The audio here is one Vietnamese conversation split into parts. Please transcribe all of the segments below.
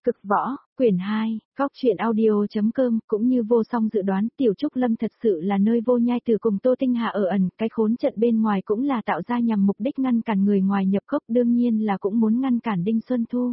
Cực võ, quyển 2, góc truyện audio.com, cũng như vô song dự đoán Tiểu Trúc Lâm thật sự là nơi Vô Nhai Tử cùng Tô Tinh Hà ở ẩn, cái khốn trận bên ngoài cũng là tạo ra nhằm mục đích ngăn cản người ngoài nhập cốc, đương nhiên là cũng muốn ngăn cản Đinh Xuân Thu.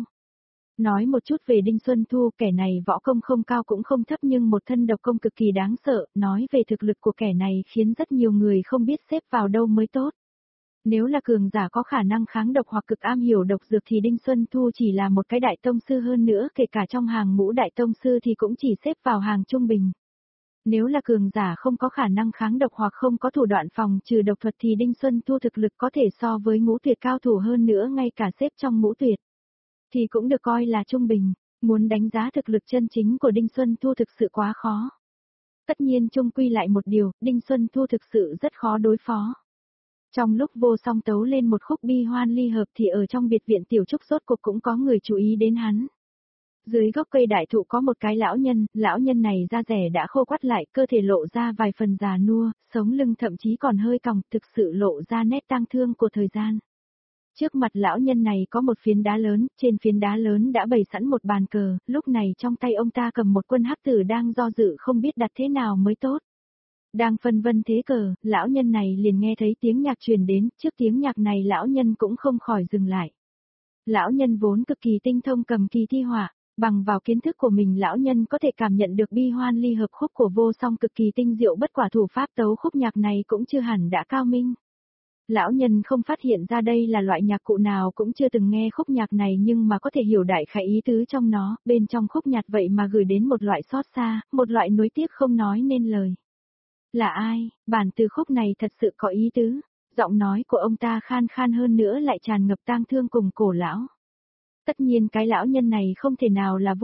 Nói một chút về Đinh Xuân Thu, kẻ này võ công không cao cũng không thấp nhưng một thân độc công cực kỳ đáng sợ, nói về thực lực của kẻ này khiến rất nhiều người không biết xếp vào đâu mới tốt. Nếu là cường giả có khả năng kháng độc hoặc cực am hiểu độc dược thì Đinh Xuân Thu chỉ là một cái đại tông sư, hơn nữa kể cả trong hàng ngũ đại tông sư thì cũng chỉ xếp vào hàng trung bình. Nếu là cường giả không có khả năng kháng độc hoặc không có thủ đoạn phòng trừ độc thuật thì Đinh Xuân Thu thực lực có thể so với ngũ tuyệt cao thủ, hơn nữa ngay cả xếp trong ngũ tuyệt thì cũng được coi là trung bình. Muốn đánh giá thực lực chân chính của Đinh Xuân Thu thực sự quá khó. Tất nhiên chung quy lại một điều, Đinh Xuân Thu thực sự rất khó đối phó. Trong lúc Vô Song tấu lên một khúc bi hoan ly hợp thì ở trong biệt viện Tiểu Trúc rốt cuộc cũng có người chú ý đến hắn. Dưới gốc cây đại thụ có một cái lão nhân này da rẻ đã khô quắt lại, cơ thể lộ ra vài phần già nua, sống lưng thậm chí còn hơi còng, thực sự lộ ra nét tang thương của thời gian. Trước mặt lão nhân này có một phiến đá lớn, trên phiến đá lớn đã bày sẵn một bàn cờ, lúc này trong tay ông ta cầm một quân hắc tử đang do dự không biết đặt thế nào mới tốt. Đang phân vân thế cờ, lão nhân này liền nghe thấy tiếng nhạc truyền đến, trước tiếng nhạc này lão nhân cũng không khỏi dừng lại. Lão nhân vốn cực kỳ tinh thông cầm kỳ thi họa, bằng vào kiến thức của mình lão nhân có thể cảm nhận được bi hoan ly hợp khúc của Vô Song cực kỳ tinh diệu, bất quả thủ pháp tấu khúc nhạc này cũng chưa hẳn đã cao minh. Lão nhân không phát hiện ra đây là loại nhạc cụ nào, cũng chưa từng nghe khúc nhạc này nhưng mà có thể hiểu đại khái ý tứ trong nó, bên trong khúc nhạc vậy mà gửi đến một loại xót xa, một loại nuối tiếc không nói nên lời. Là ai? Bản từ khúc này thật sự có ý tứ. Giọng nói của ông ta khan khan hơn nữa lại tràn ngập tang thương cùng cổ lão. Tất nhiên cái lão nhân này không thể nào là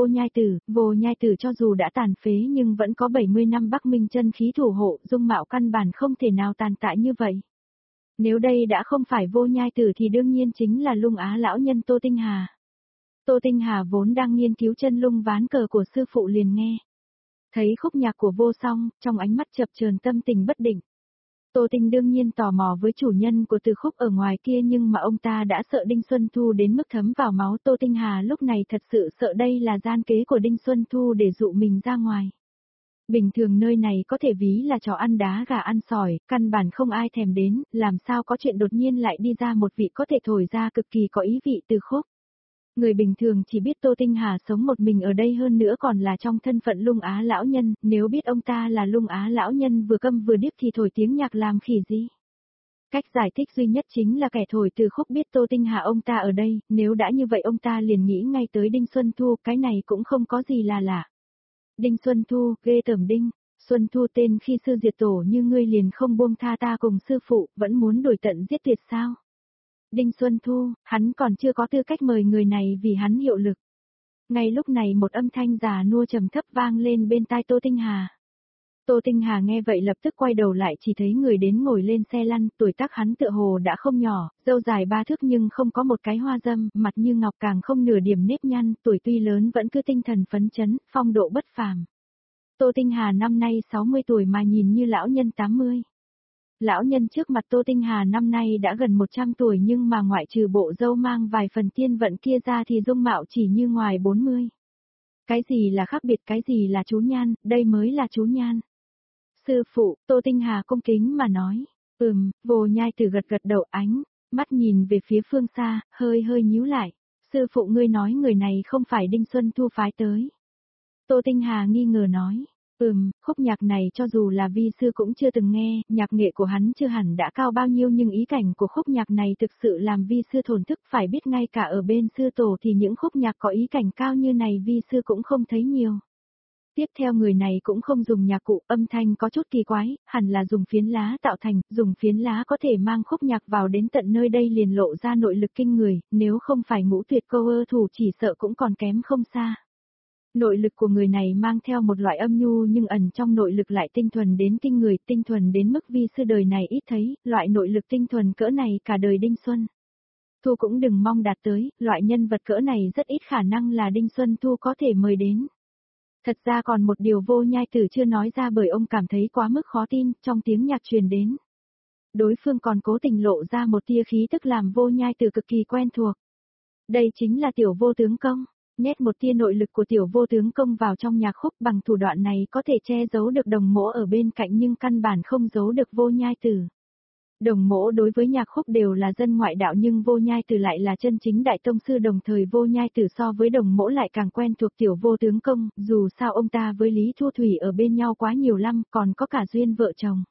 Vô Nhai Tử cho dù đã tàn phế nhưng vẫn có 70 năm Bắc Minh chân khí thủ hộ, dung mạo căn bản không thể nào tàn tạ như vậy. Nếu đây đã không phải Vô Nhai Tử thì đương nhiên chính là Lung Á lão nhân Tô Tinh Hà. Tô Tinh Hà vốn đang nghiên cứu chân lung ván cờ của sư phụ liền nghe. Thấy khúc nhạc của Vô Song, trong ánh mắt chập chờn tâm tình bất định. Tô Tinh đương nhiên tò mò với chủ nhân của từ khúc ở ngoài kia nhưng mà ông ta đã sợ Đinh Xuân Thu đến mức thấm vào máu. Tô Tinh Hà lúc này thật sự sợ đây là gian kế của Đinh Xuân Thu để dụ mình ra ngoài. Bình thường nơi này có thể ví là trò ăn đá gà ăn sỏi, căn bản không ai thèm đến, làm sao có chuyện đột nhiên lại đi ra một vị có thể thổi ra cực kỳ có ý vị từ khúc. Người bình thường chỉ biết Tô Tinh Hà sống một mình ở đây, hơn nữa còn là trong thân phận Lung Á lão nhân, nếu biết ông ta là Lung Á lão nhân vừa câm vừa điếc thì thổi tiếng nhạc làm khỉ gì. Cách giải thích duy nhất chính là kẻ thổi từ khúc biết Tô Tinh Hà ông ta ở đây, nếu đã như vậy ông ta liền nghĩ ngay tới Đinh Xuân Thu, cái này cũng không có gì là lạ. Đinh Xuân Thu, ghê tởm Đinh Xuân Thu, tên khi sư diệt tổ như ngươi liền không buông tha ta cùng sư phụ, vẫn muốn đuổi tận giết tuyệt sao? Đinh Xuân Thu, hắn còn chưa có tư cách mời người này vì hắn hiệu lực. Ngay lúc này một âm thanh già nua trầm thấp vang lên bên tai Tô Tinh Hà. Tô Tinh Hà nghe vậy lập tức quay đầu lại, chỉ thấy người đến ngồi lên xe lăn, tuổi tác hắn tựa hồ đã không nhỏ, râu dài 3 thước nhưng không có một cái hoa dâm, mặt như ngọc càng không nửa điểm nếp nhăn, tuổi tuy lớn vẫn cứ tinh thần phấn chấn, phong độ bất phàm. Tô Tinh Hà năm nay 60 tuổi mà nhìn như lão nhân 80. Lão nhân trước mặt Tô Tinh Hà năm nay đã gần 100 tuổi nhưng mà ngoại trừ bộ râu mang vài phần tiên vận kia ra thì dung mạo chỉ như ngoài 40. Cái gì là khác biệt, cái gì là chú nhan, đây mới là chú nhan. Sư phụ, Tô Tinh Hà cung kính mà nói. Vô Nhai Tử gật gật đầu, ánh mắt nhìn về phía phương xa, hơi nhíu lại. Sư phụ, ngươi nói người này không phải Đinh Xuân Thu phái tới. Tô Tinh Hà nghi ngờ nói. Khúc nhạc này cho dù là vi sư cũng chưa từng nghe, nhạc nghệ của hắn chưa hẳn đã cao bao nhiêu nhưng ý cảnh của khúc nhạc này thực sự làm vi sư thổn thức, phải biết ngay cả ở bên sư tổ thì những khúc nhạc có ý cảnh cao như này vi sư cũng không thấy nhiều. Tiếp theo người này cũng không dùng nhạc cụ, âm thanh có chút kỳ quái, hẳn là dùng phiến lá tạo thành, dùng phiến lá có thể mang khúc nhạc vào đến tận nơi đây liền lộ ra nội lực kinh người, nếu không phải ngũ tuyệt câu ơ thủ chỉ sợ cũng còn kém không xa. Nội lực của người này mang theo một loại âm nhu nhưng ẩn trong nội lực lại tinh thuần đến kinh người, tinh thuần đến mức vi sư đời này ít thấy, loại nội lực tinh thuần cỡ này cả đời Đinh Xuân Thu cũng đừng mong đạt tới, loại nhân vật cỡ này rất ít khả năng là Đinh Xuân Thu có thể mời đến. Thật ra còn một điều Vô Nhai Tử chưa nói ra bởi ông cảm thấy quá mức khó tin, trong tiếng nhạc truyền đến. Đối phương còn cố tình lộ ra một tia khí tức làm Vô Nhai Tử cực kỳ quen thuộc. Đây chính là tiểu Vô tướng công. nhét một tia nội lực của tiểu vô tướng công vào trong nhạc khúc, bằng thủ đoạn này có thể che giấu được đồng mỗ ở bên cạnh nhưng căn bản không giấu được Vô Nhai Tử. Đồng mỗ đối với nhạc khúc đều là dân ngoại đạo nhưng Vô Nhai Tử lại là chân chính đại tông sư, đồng thời Vô Nhai Tử so với đồng mỗ lại càng quen thuộc tiểu vô tướng công, dù sao ông ta với Lý Thu Thủy ở bên nhau quá nhiều năm, còn có cả duyên vợ chồng.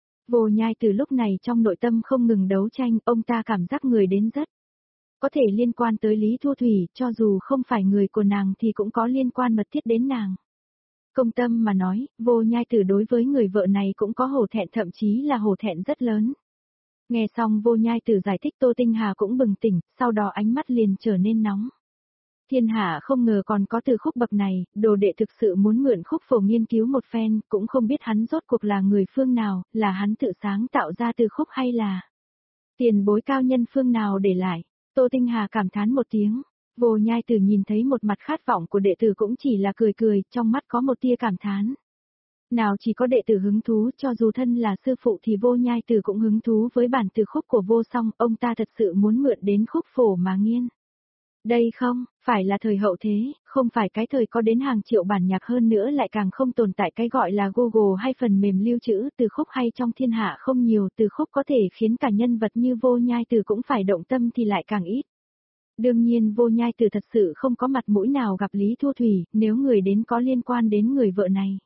Vô Nhai Tử lúc này trong nội tâm không ngừng đấu tranh, ông ta cảm giác người đến rất có thể liên quan tới Lý Thu Thủy, cho dù không phải người của nàng thì cũng có liên quan mật thiết đến nàng. Công tâm mà nói, Vô Nhai Tử đối với người vợ này cũng có hổ thẹn, thậm chí là hổ thẹn rất lớn. Nghe xong Vô Nhai Tử giải thích, Tô Tinh Hà cũng bừng tỉnh, sau đó ánh mắt liền trở nên nóng. Thiên hạ không ngờ còn có từ khúc bậc này, đồ đệ thực sự muốn mượn khúc phổ nghiên cứu một phen, cũng không biết hắn rốt cuộc là người phương nào, là hắn tự sáng tạo ra từ khúc hay là tiền bối cao nhân phương nào để lại. Tô Tinh Hà cảm thán một tiếng, Vô Nhai Tử nhìn thấy một mặt khát vọng của đệ tử cũng chỉ là cười cười, trong mắt có một tia cảm thán. Nào chỉ có đệ tử hứng thú, cho dù thân là sư phụ thì Vô Nhai Tử cũng hứng thú với bản từ khúc của Vô Song, ông ta thật sự muốn mượn đến khúc phổ mà nghiên. Đây không, phải là thời hậu thế, không phải cái thời có đến hàng triệu bản nhạc, hơn nữa lại càng không tồn tại cái gọi là Google hay phần mềm lưu trữ, từ khúc hay trong thiên hạ không nhiều, từ khúc có thể khiến cả nhân vật như Vô Nhai Tử cũng phải động tâm thì lại càng ít. Đương nhiên Vô Nhai Tử thật sự không có mặt mũi nào gặp Lý Thu Thủy, nếu người đến có liên quan đến người vợ này.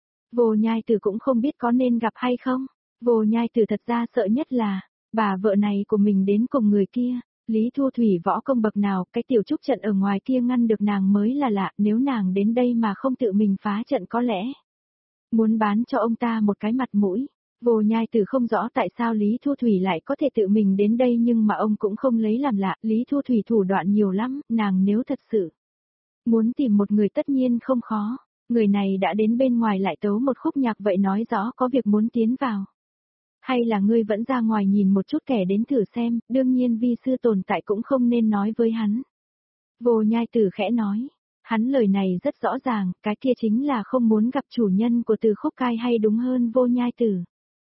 Vô Nhai Tử cũng không biết có nên gặp hay không. Vô Nhai Tử thật ra sợ nhất là, bà vợ này của mình đến cùng người kia. Lý Thu Thủy võ công bậc nào, cái tiểu trúc trận ở ngoài kia ngăn được nàng mới là lạ, nếu nàng đến đây mà không tự mình phá trận có lẽ muốn bán cho ông ta một cái mặt mũi. Vô Nhai Tử không rõ tại sao Lý Thu Thủy lại có thể tự mình đến đây nhưng mà ông cũng không lấy làm lạ, Lý Thu Thủy thủ đoạn nhiều lắm, nàng nếu thật sự muốn tìm một người tất nhiên không khó. Người này đã đến bên ngoài lại tấu một khúc nhạc, vậy nói rõ có việc muốn tiến vào. Hay là ngươi vẫn ra ngoài nhìn một chút kẻ đến thử xem, đương nhiên vi sư tồn tại cũng không nên nói với hắn. Vô Nhai Tử khẽ nói, hắn lời này rất rõ ràng, cái kia chính là không muốn gặp chủ nhân của từ khúc cai, hay đúng hơn Vô Nhai Tử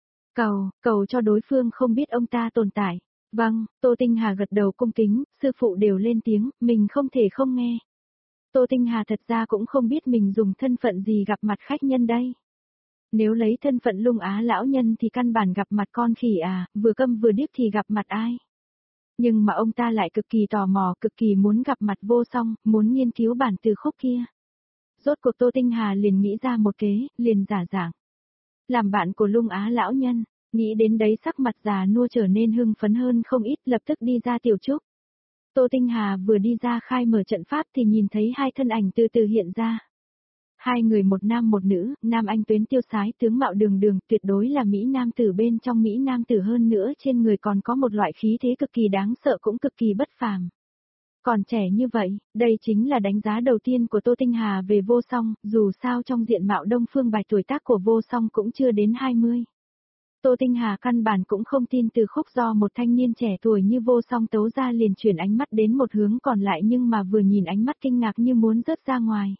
cầu cho đối phương không biết ông ta tồn tại. Vâng, Tô Tinh Hà gật đầu cung kính, sư phụ đều lên tiếng, mình không thể không nghe. Tô Tinh Hà thật ra cũng không biết mình dùng thân phận gì gặp mặt khách nhân đây. Nếu lấy thân phận Lung Á lão nhân thì căn bản gặp mặt con khỉ à, vừa câm vừa điếc thì gặp mặt ai. Nhưng mà ông ta lại cực kỳ tò mò, cực kỳ muốn gặp mặt Vô Song, muốn nghiên cứu bản từ khúc kia. Rốt cuộc Tô Tinh Hà liền nghĩ ra một kế, liền giả dạng làm bạn của Lung Á lão nhân, nghĩ đến đấy sắc mặt già nua trở nên hưng phấn hơn không ít, lập tức đi ra tiểu trúc. Tô Tinh Hà vừa đi ra khai mở trận pháp thì nhìn thấy hai thân ảnh từ từ hiện ra. Hai người một nam một nữ, nam anh tuấn tiêu sái, tướng mạo đường đường, tuyệt đối là Mỹ Nam tử, bên trong Mỹ Nam tử hơn nữa trên người còn có một loại khí thế cực kỳ đáng sợ cũng cực kỳ bất phàm. Còn trẻ như vậy, đây chính là đánh giá đầu tiên của Tô Tinh Hà về Vô Song, dù sao trong diện mạo Đông Phương Bạch tuổi tác của Vô Song cũng chưa đến 20. Tô Tinh Hà căn bản cũng không tin từ khúc do một thanh niên trẻ tuổi như Vô Song tấu ra, liền chuyển ánh mắt đến một hướng còn lại, nhưng mà vừa nhìn ánh mắt kinh ngạc như muốn rớt ra ngoài.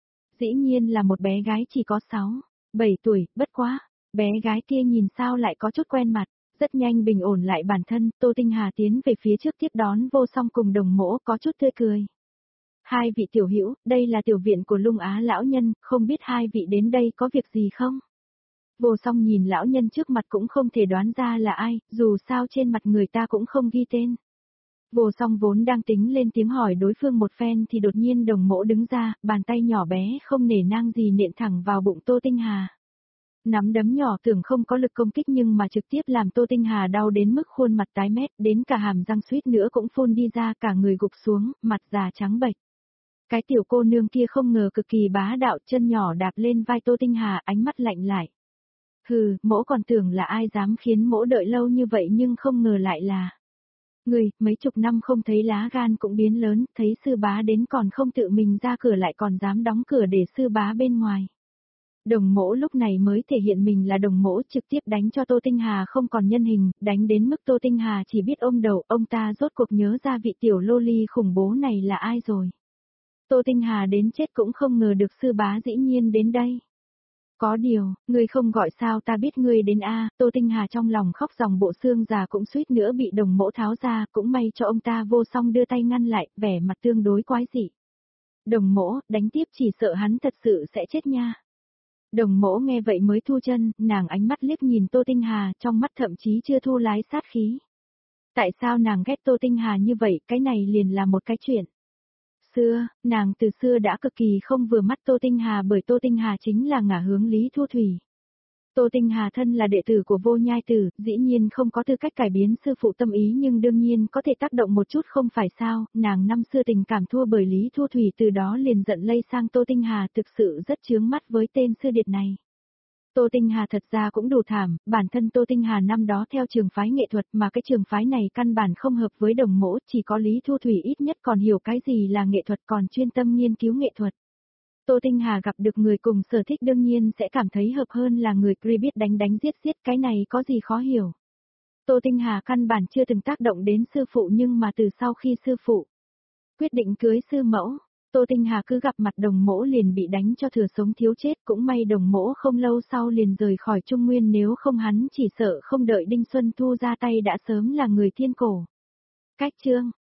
Dĩ nhiên là một bé gái chỉ có 7 tuổi, bất quá, bé gái kia nhìn sao lại có chút quen mặt. Rất nhanh bình ổn lại bản thân, Tô Tinh Hà tiến về phía trước tiếp đón Vô Song cùng đồng mỗ, có chút tươi cười. Hai vị tiểu hữu, đây là tiểu viện của Lung Á lão nhân, không biết hai vị đến đây có việc gì không? Vô Song nhìn lão nhân trước mặt cũng không thể đoán ra là ai, dù sao trên mặt người ta cũng không ghi tên. Vô Song vốn đang tính lên tiếng hỏi đối phương một phen thì đột nhiên đồng mỗ đứng ra, bàn tay nhỏ bé không nể nang gì nện thẳng vào bụng Tô Tinh Hà. Nắm đấm nhỏ tưởng không có lực công kích nhưng mà trực tiếp làm Tô Tinh Hà đau đến mức khuôn mặt tái mét, đến cả hàm răng suýt nữa cũng phun đi ra, cả người gục xuống, mặt già trắng bệch. Cái tiểu cô nương kia không ngờ cực kỳ bá đạo, chân nhỏ đạp lên vai Tô Tinh Hà, ánh mắt lạnh lại. Hừ, mỗ còn tưởng là ai dám khiến mỗ đợi lâu như vậy nhưng không ngờ lại là người, mấy chục năm không thấy lá gan cũng biến lớn, thấy sư bá đến còn không tự mình ra cửa lại còn dám đóng cửa để sư bá bên ngoài. Đồng mỗ lúc này mới thể hiện mình là đồng mỗ, trực tiếp đánh cho Tô Tinh Hà không còn nhân hình, đánh đến mức Tô Tinh Hà chỉ biết ôm đầu, ông ta rốt cuộc nhớ ra vị tiểu lô ly khủng bố này là ai rồi. Tô Tinh Hà đến chết cũng không ngờ được sư bá dĩ nhiên đến đây. Có điều, ngươi không gọi sao ta biết ngươi đến a. Tô Tinh Hà trong lòng khóc ròng, bộ xương già cũng suýt nữa bị đồng mỗ tháo ra, cũng may cho ông ta Vô Song đưa tay ngăn lại, vẻ mặt tương đối quái dị. Đồng mỗ, đánh tiếp chỉ sợ hắn thật sự sẽ chết nha. Đồng mỗ nghe vậy mới thu chân, nàng ánh mắt liếc nhìn Tô Tinh Hà, trong mắt thậm chí chưa thu lái sát khí. Tại sao nàng ghét Tô Tinh Hà như vậy, cái này liền là một cái chuyện. Nàng từ xưa đã cực kỳ không vừa mắt Tô Tinh Hà bởi Tô Tinh Hà chính là ngả hướng Lý Thu Thủy. Tô Tinh Hà thân là đệ tử của Vô Nhai Tử, dĩ nhiên không có tư cách cải biến sư phụ tâm ý nhưng đương nhiên có thể tác động một chút không phải sao, nàng năm xưa tình cảm thua bởi Lý Thu Thủy từ đó liền giận lây sang Tô Tinh Hà thực sự rất chướng mắt với tên sư điệt này. Tô Tinh Hà thật ra cũng đủ thảm, bản thân Tô Tinh Hà năm đó theo trường phái nghệ thuật mà cái trường phái này căn bản không hợp với đồng mỗ, chỉ có Lý Thu Thủy ít nhất còn hiểu cái gì là nghệ thuật còn chuyên tâm nghiên cứu nghệ thuật. Tô Tinh Hà gặp được người cùng sở thích đương nhiên sẽ cảm thấy hợp hơn là người biết đánh đánh giết giết, cái này có gì khó hiểu. Tô Tinh Hà căn bản chưa từng tác động đến sư phụ nhưng mà từ sau khi sư phụ quyết định cưới sư mẫu, Tô Tinh Hà cứ gặp mặt đồng mỗ liền bị đánh cho thừa sống thiếu chết, cũng may đồng mỗ không lâu sau liền rời khỏi Trung Nguyên, nếu không hắn chỉ sợ không đợi Đinh Xuân Thu ra tay đã sớm là người thiên cổ. Cách chương